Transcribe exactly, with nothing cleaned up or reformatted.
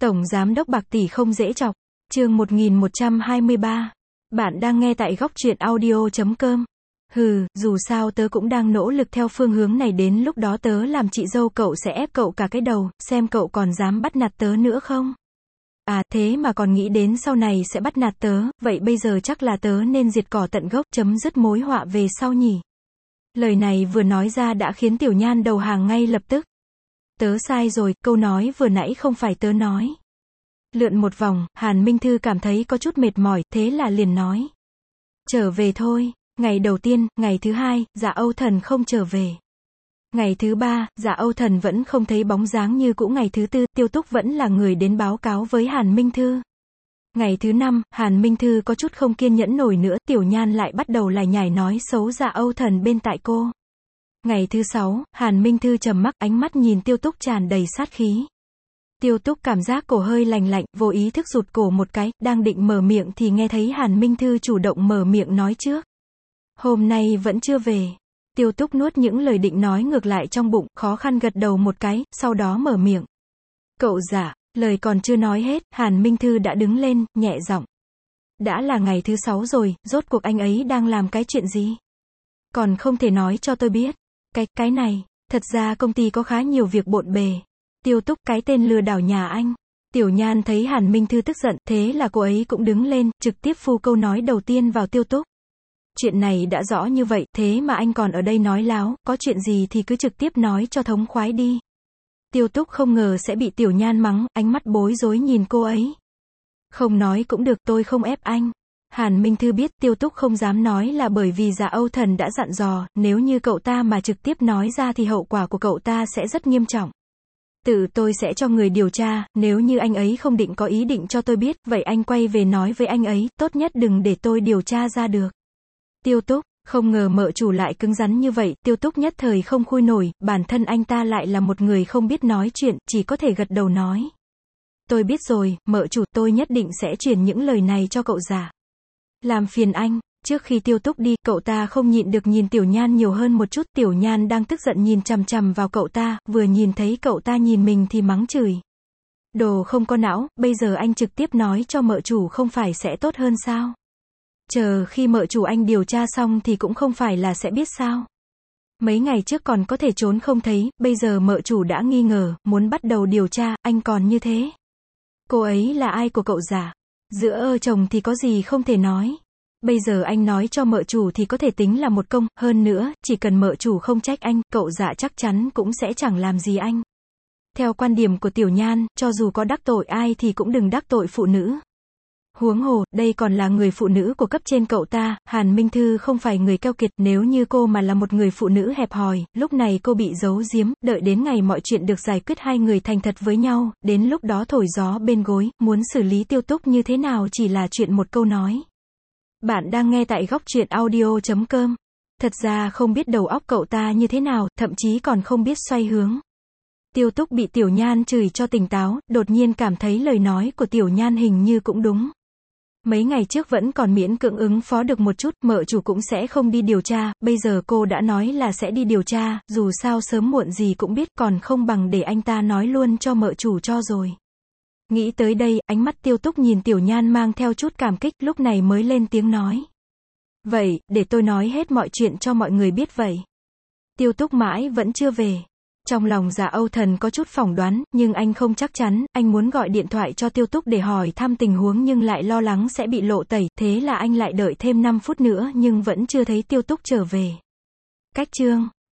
Tổng Giám đốc bạc tỷ không dễ chọc. Chương một nghìn một trăm hai mươi ba. Bạn đang nghe tại góc truyện audio chấm com. Hừ, dù sao tớ cũng đang nỗ lực theo phương hướng này, đến lúc đó tớ làm chị dâu cậu sẽ ép cậu cả cái đầu, xem cậu còn dám bắt nạt tớ nữa không? À, thế mà còn nghĩ đến sau này sẽ bắt nạt tớ, vậy bây giờ chắc là tớ nên diệt cỏ tận gốc, chấm dứt mối họa về sau nhỉ? Lời này vừa nói ra đã khiến Tiểu Nhan đầu hàng ngay lập tức. Tớ sai rồi, câu nói vừa nãy không phải tớ nói. Lượn một vòng, Hàn Minh Thư cảm thấy có chút mệt mỏi, thế là liền nói. Trở về thôi. Ngày đầu tiên, ngày thứ hai, Dạ Âu Thần không trở về. Ngày thứ ba, Dạ Âu Thần vẫn không thấy bóng dáng như cũ. Ngày thứ tư, Tiêu Túc vẫn là người đến báo cáo với Hàn Minh Thư. Ngày thứ năm, Hàn Minh Thư có chút không kiên nhẫn nổi nữa, Tiểu Nhan lại bắt đầu lải nhải nói xấu Dạ Âu Thần bên tại cô. Ngày thứ sáu, Hàn Minh Thư trầm mặc, ánh mắt nhìn Tiêu Túc tràn đầy sát khí. Tiêu Túc cảm giác cổ hơi lành lạnh, vô ý thức rụt cổ một cái, đang định mở miệng thì nghe thấy Hàn Minh Thư chủ động mở miệng nói trước. Hôm nay vẫn chưa về. Tiêu Túc nuốt những lời định nói ngược lại trong bụng, khó khăn gật đầu một cái, sau đó mở miệng. Cậu Dạ, lời còn chưa nói hết, Hàn Minh Thư đã đứng lên, nhẹ giọng. Đã là ngày thứ sáu rồi, rốt cuộc anh ấy đang làm cái chuyện gì? Còn không thể nói cho tôi biết. Cái, cái này, thật ra công ty có khá nhiều việc bộn bề. Tiêu Túc, cái tên lừa đảo nhà anh. Tiểu Nhan thấy Hàn Minh Thư tức giận, thế là cô ấy cũng đứng lên, trực tiếp phu câu nói đầu tiên vào Tiêu Túc. Chuyện này đã rõ như vậy, thế mà anh còn ở đây nói láo, có chuyện gì thì cứ trực tiếp nói cho thống khoái đi. Tiêu Túc không ngờ sẽ bị Tiểu Nhan mắng, ánh mắt bối rối nhìn cô ấy. Không nói cũng được, tôi không ép anh. Hàn Minh Thư biết Tiêu Túc không dám nói là bởi vì Dạ Âu Thần đã dặn dò, nếu như cậu ta mà trực tiếp nói ra thì hậu quả của cậu ta sẽ rất nghiêm trọng. Tự tôi sẽ cho người điều tra, nếu như anh ấy không định có ý định cho tôi biết, vậy anh quay về nói với anh ấy, tốt nhất đừng để tôi điều tra ra được. Tiêu Túc, không ngờ mợ chủ lại cứng rắn như vậy, Tiêu Túc nhất thời không khui nổi, bản thân anh ta lại là một người không biết nói chuyện, chỉ có thể gật đầu nói. Tôi biết rồi, mợ chủ, tôi nhất định sẽ truyền những lời này cho cậu Dạ. Làm phiền anh. Trước khi Tiêu Túc đi, cậu ta không nhịn được nhìn Tiểu Nhan nhiều hơn một chút, Tiểu Nhan đang tức giận nhìn chằm chằm vào cậu ta, vừa nhìn thấy cậu ta nhìn mình thì mắng chửi. Đồ không có não, bây giờ anh trực tiếp nói cho mợ chủ không phải sẽ tốt hơn sao? Chờ khi mợ chủ anh điều tra xong thì cũng không phải là sẽ biết sao? Mấy ngày trước còn có thể trốn không thấy, bây giờ mợ chủ đã nghi ngờ, muốn bắt đầu điều tra, anh còn như thế. Cô ấy là ai của cậu Dạ? Giữa ơ chồng thì có gì không thể nói. Bây giờ anh nói cho mợ chủ thì có thể tính là một công, hơn nữa, chỉ cần mợ chủ không trách anh, cậu Dạ chắc chắn cũng sẽ chẳng làm gì anh. Theo quan điểm của Tiểu Nhan, cho dù có đắc tội ai thì cũng đừng đắc tội phụ nữ. Huống hồ, đây còn là người phụ nữ của cấp trên cậu ta, Hàn Minh Thư không phải người keo kiệt, nếu như cô mà là một người phụ nữ hẹp hòi, lúc này cô bị giấu giếm, đợi đến ngày mọi chuyện được giải quyết hai người thành thật với nhau, đến lúc đó thổi gió bên gối, muốn xử lý Tiêu Túc như thế nào chỉ là chuyện một câu nói. Bạn đang nghe tại góc truyện audio chấm com. Thật ra không biết đầu óc cậu ta như thế nào, thậm chí còn không biết xoay hướng. Tiêu Túc bị Tiểu Nhan chửi cho tỉnh táo, đột nhiên cảm thấy lời nói của Tiểu Nhan hình như cũng đúng. Mấy ngày trước vẫn còn miễn cưỡng ứng phó được một chút, mợ chủ cũng sẽ không đi điều tra, bây giờ cô đã nói là sẽ đi điều tra, dù sao sớm muộn gì cũng biết, còn không bằng để anh ta nói luôn cho mợ chủ cho rồi. Nghĩ tới đây, ánh mắt Tiêu Túc nhìn Tiểu Nhan mang theo chút cảm kích, lúc này mới lên tiếng nói. Vậy, để tôi nói hết mọi chuyện cho mọi người biết vậy. Tiêu Túc mãi vẫn chưa về. Trong lòng Dạ Âu Thần có chút phỏng đoán, nhưng anh không chắc chắn, anh muốn gọi điện thoại cho Tiêu Túc để hỏi thăm tình huống nhưng lại lo lắng sẽ bị lộ tẩy, thế là anh lại đợi thêm năm phút nữa nhưng vẫn chưa thấy Tiêu Túc trở về. Cách chương